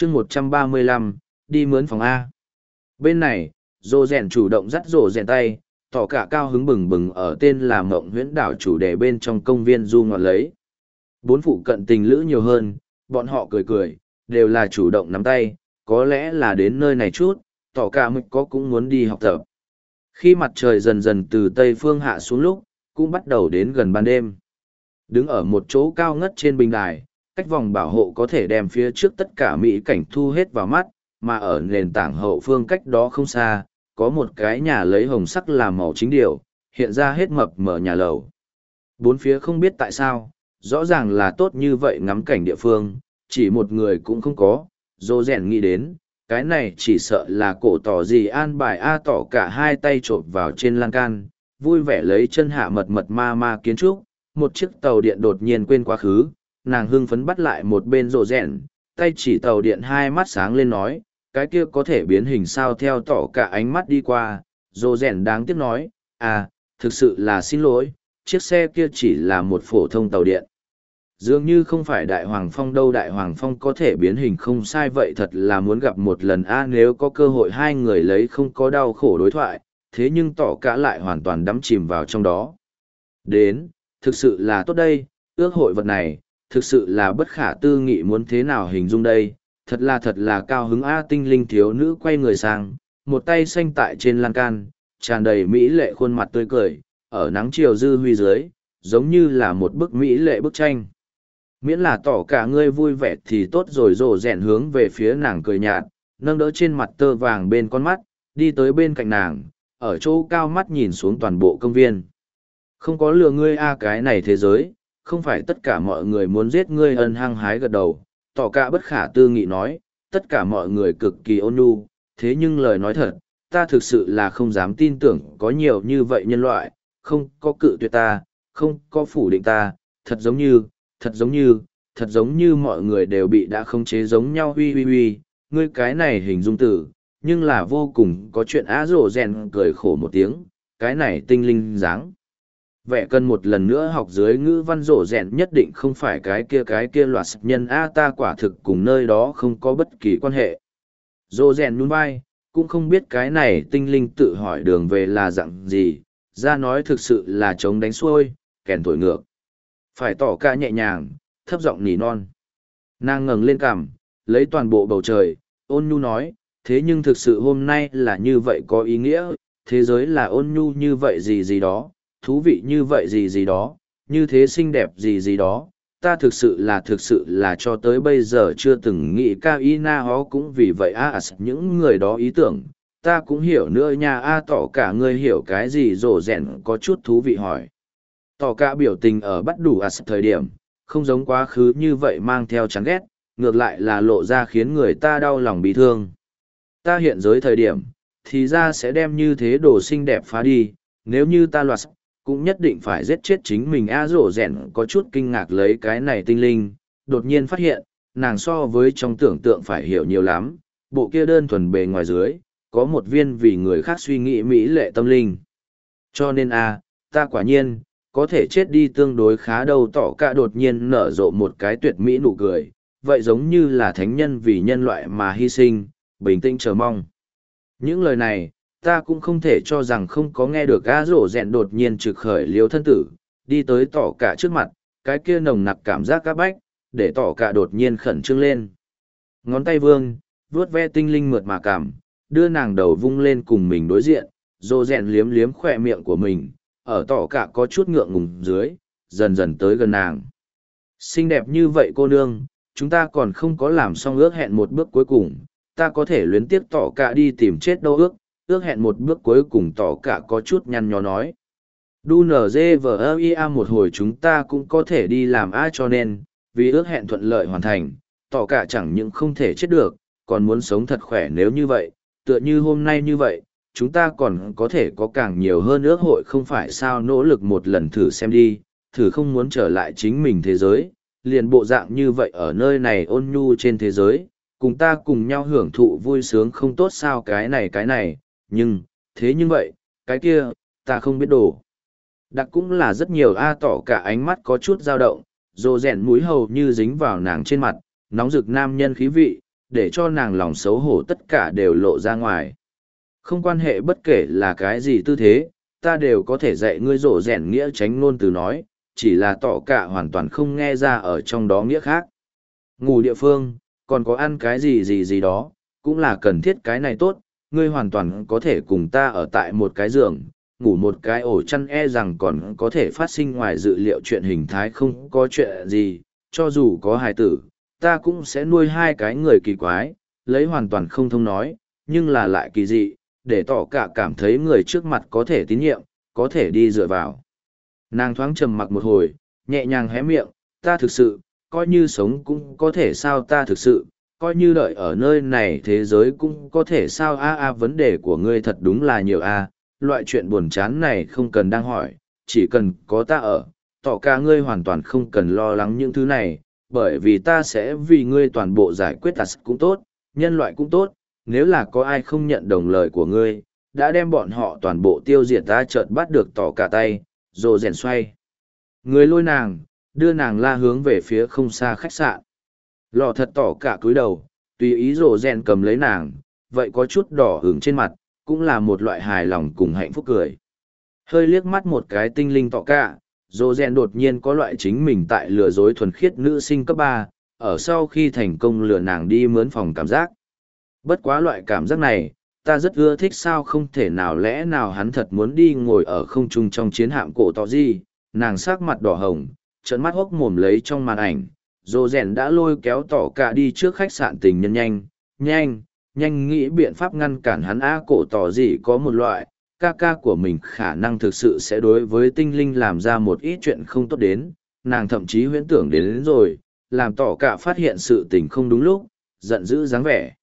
chương 135, đi mướn phòng A. Bên này, Dô Rèn chủ động dắt Dô Rèn tay, tỏ cả cao hứng bừng bừng ở tên là Mộng Huyễn Đảo chủ đề bên trong công viên du ngoạn lấy. Bốn phụ cận tình lữ nhiều hơn, bọn họ cười cười, đều là chủ động nắm tay, có lẽ là đến nơi này chút, tỏ cả mực có cũng muốn đi học tập. Khi mặt trời dần dần từ tây phương hạ xuống lúc, cũng bắt đầu đến gần ban đêm. Đứng ở một chỗ cao ngất trên bình đài, cách vòng bảo hộ có thể đem phía trước tất cả mỹ cảnh thu hết vào mắt, mà ở nền tảng hậu phương cách đó không xa, có một cái nhà lấy hồng sắc làm màu chính điều, hiện ra hết mập mờ nhà lầu. Bốn phía không biết tại sao, rõ ràng là tốt như vậy ngắm cảnh địa phương, chỉ một người cũng không có, Dô Rèn nghĩ đến, cái này chỉ sợ là cổ tỏ gì an bài A tỏ cả hai tay chộp vào trên lan can, vui vẻ lấy chân hạ mật mật ma ma kiến trúc, một chiếc tàu điện đột nhiên quên quá khứ, nàng hưng phấn bắt lại một bên Dô Rèn, tay chỉ tàu điện hai mắt sáng lên nói, cái kia có thể biến hình sao theo tỏ cả ánh mắt đi qua, Dô Rèn đáng tiếc nói, à, thực sự là xin lỗi, chiếc xe kia chỉ là một phổ thông tàu điện. Dường như không phải Đại Hoàng Phong đâu, Đại Hoàng Phong có thể biến hình không sai vậy, thật là muốn gặp một lần a nếu có cơ hội hai người lấy không có đau khổ đối thoại, thế nhưng tỏ cả lại hoàn toàn đắm chìm vào trong đó. Đến, thực sự là tốt đây, ước hội vật này, thực sự là bất khả tư nghị muốn thế nào hình dung đây, thật là cao hứng a tinh linh thiếu nữ quay người sang, một tay xanh tại trên lan can, tràn đầy mỹ lệ khuôn mặt tươi cười, ở nắng chiều dư huy dưới, giống như là một bức mỹ lệ bức tranh. Miễn là tỏ cả ngươi vui vẻ thì tốt rồi. Rồ rèn hướng về phía nàng cười nhạt, nâng đỡ trên mặt tơ vàng bên con mắt, đi tới bên cạnh nàng, ở chỗ cao mắt nhìn xuống toàn bộ công viên. Không có lừa ngươi a cái này thế giới, không phải tất cả mọi người muốn giết ngươi. Ân hăng hái gật đầu, tỏ cả bất khả tư nghị nói, tất cả mọi người cực kỳ ôn nhu, thế nhưng lời nói thật, ta thực sự là không dám tin tưởng có nhiều như vậy nhân loại, không có cự tuyệt ta, không có phủ định ta, thật giống như mọi người đều bị đã khống chế giống nhau. Huy, ngươi cái này hình dung tử, nhưng là vô cùng có chuyện. Á Rồ rèn cười khổ một tiếng, cái này tinh linh dáng vẻ cần một lần nữa học dưới ngữ văn. Rồ rèn nhất định không phải cái kia loạt nhân a ta quả thực cùng nơi đó không có bất kỳ quan hệ. Rồ rèn nhún vai, cũng không biết cái này tinh linh tự hỏi đường về là dặn gì, ra nói thực sự là chống đánh xuôi, kèn thổi ngược. Phải tỏ ca nhẹ nhàng, thấp giọng nỉ non. Nàng ngẩng lên cằm, lấy toàn bộ bầu trời, ôn nhu nói, thế nhưng thực sự hôm nay là như vậy có ý nghĩa, thế giới là ôn nhu như vậy gì đó, thú vị như vậy gì đó, như thế xinh đẹp gì đó. Ta thực sự là cho tới bây giờ chưa từng nghĩ ca y na hó cũng vì vậy những người đó ý tưởng, ta cũng hiểu nữa nha. Tỏ cả ngươi hiểu cái gì? Rồ rèn có chút thú vị hỏi. Tỏ cả biểu tình ở bắt đủ thời điểm, không giống quá khứ như vậy mang theo chán ghét, ngược lại là lộ ra khiến người ta đau lòng bị thương. Ta hiện giới thời điểm, thì ra sẽ đem như thế đồ xinh đẹp phá đi, nếu như ta loạt, cũng nhất định phải giết chết chính mình. Rồ rèn có chút kinh ngạc lấy cái này tinh linh, đột nhiên phát hiện, nàng so với trong tưởng tượng phải hiểu nhiều lắm, bộ kia đơn thuần bề ngoài dưới, có một viên vì người khác suy nghĩ mỹ lệ tâm linh. Cho nên ta quả nhiên, có thể chết đi tương đối khá đâu. Tỏ cả đột nhiên nở rộ một cái tuyệt mỹ nụ cười, vậy giống như là thánh nhân vì nhân loại mà hy sinh, bình tĩnh chờ mong. Những lời này, ta cũng không thể cho rằng không có nghe được. Rồ rèn đột nhiên trực khởi liếu thân tử, đi tới tỏ cả trước mặt, cái kia nồng nặc cảm giác áp bách, để tỏ cả đột nhiên khẩn trương lên. Ngón tay vương, vuốt ve tinh linh mượt mà cảm, đưa nàng đầu vung lên cùng mình đối diện. Rồ rèn liếm liếm khỏe miệng của mình, ở tỏ cả có chút ngượng ngùng dưới, dần dần tới gần nàng. Xinh đẹp như vậy cô nương, chúng ta còn không có làm xong ước hẹn một bước cuối cùng, ta có thể luyến tiếc tỏ cả đi tìm chết đâu. Ước hẹn một bước cuối cùng. Tỏ cả có chút nhăn nhó nói. Đu nở dê vờ ia một hồi chúng ta cũng có thể đi làm cho nên, vì ước hẹn thuận lợi hoàn thành, tỏ cả chẳng những không thể chết được, còn muốn sống thật khỏe. Nếu như vậy, tựa như hôm nay như vậy, chúng ta còn có thể có càng nhiều hơn ước hội không phải sao? Nỗ lực một lần thử xem đi, thử không muốn trở lại chính mình thế giới, liền bộ dạng như vậy ở nơi này ôn nhu trên thế giới, cùng ta cùng nhau hưởng thụ vui sướng không tốt sao? Cái này, nhưng, thế nhưng vậy, cái kia, ta không biết đồ. Đặc cũng là rất nhiều. Tỏ cả ánh mắt có chút dao động, rồ rèn mũi hầu như dính vào nàng trên mặt, nóng rực nam nhân khí vị, để cho nàng lòng xấu hổ tất cả đều lộ ra ngoài. Không quan hệ bất kể là cái gì tư thế, ta đều có thể dạy ngươi rổ rèn nghĩa tránh ngôn từ nói, chỉ là tỏ cả hoàn toàn không nghe ra ở trong đó nghĩa khác. Ngủ địa phương, còn có ăn cái gì gì gì đó, cũng là cần thiết cái này tốt, ngươi hoàn toàn có thể cùng ta ở tại một cái giường, ngủ một cái ổ chăn rằng còn có thể phát sinh ngoài dự liệu chuyện hình thái không có chuyện gì, cho dù có hài tử, ta cũng sẽ nuôi hai cái người kỳ quái, lấy hoàn toàn không thông nói, nhưng là lại kỳ dị, để tỏ cả cảm thấy người trước mặt có thể tín nhiệm, có thể đi dựa vào. Nàng thoáng trầm mặc một hồi, nhẹ nhàng hé miệng, ta thực sự, coi như sống cũng có thể sao ta thực sự, coi như đợi ở nơi này thế giới cũng có thể sao vấn đề của ngươi thật đúng là nhiều loại chuyện buồn chán này không cần đang hỏi, chỉ cần có ta ở, tỏ cả ngươi hoàn toàn không cần lo lắng những thứ này, bởi vì ta sẽ vì ngươi toàn bộ giải quyết cũng tốt, nhân loại cũng tốt, nếu là có ai không nhận đồng lời của ngươi, đã đem bọn họ toàn bộ tiêu diệt ta chợt bắt được tỏ cả tay, rồi rèn xoay. Người lôi nàng, đưa nàng la hướng về phía không xa khách sạn. Lò thật tỏ cả cúi đầu, tùy ý rồ rèn cầm lấy nàng, vậy có chút đỏ hửng trên mặt, cũng là một loại hài lòng cùng hạnh phúc cười. Hơi liếc mắt một cái tinh linh tỏ cả, rồ rèn đột nhiên có loại chính mình tại lừa dối thuần khiết nữ sinh cấp 3, ở sau khi thành công lừa nàng đi mướn phòng cảm giác. Bất quá loại cảm giác này, ta rất ưa thích sao không thể nào lẽ nào hắn thật muốn đi ngồi ở không trung trong chiến hạm cổ tỏ gì, nàng sắc mặt đỏ hồng, trợn mắt hốc mồm lấy trong màn ảnh, rồ rèn đã lôi kéo tỏ cả đi trước khách sạn tình nhân nhanh nghĩ biện pháp ngăn cản hắn cổ tỏ gì có một loại, ca ca của mình khả năng thực sự sẽ đối với tinh linh làm ra một ít chuyện không tốt đến, nàng thậm chí huyễn tưởng đến rồi, làm tỏ cả phát hiện sự tình không đúng lúc, giận dữ dáng vẻ.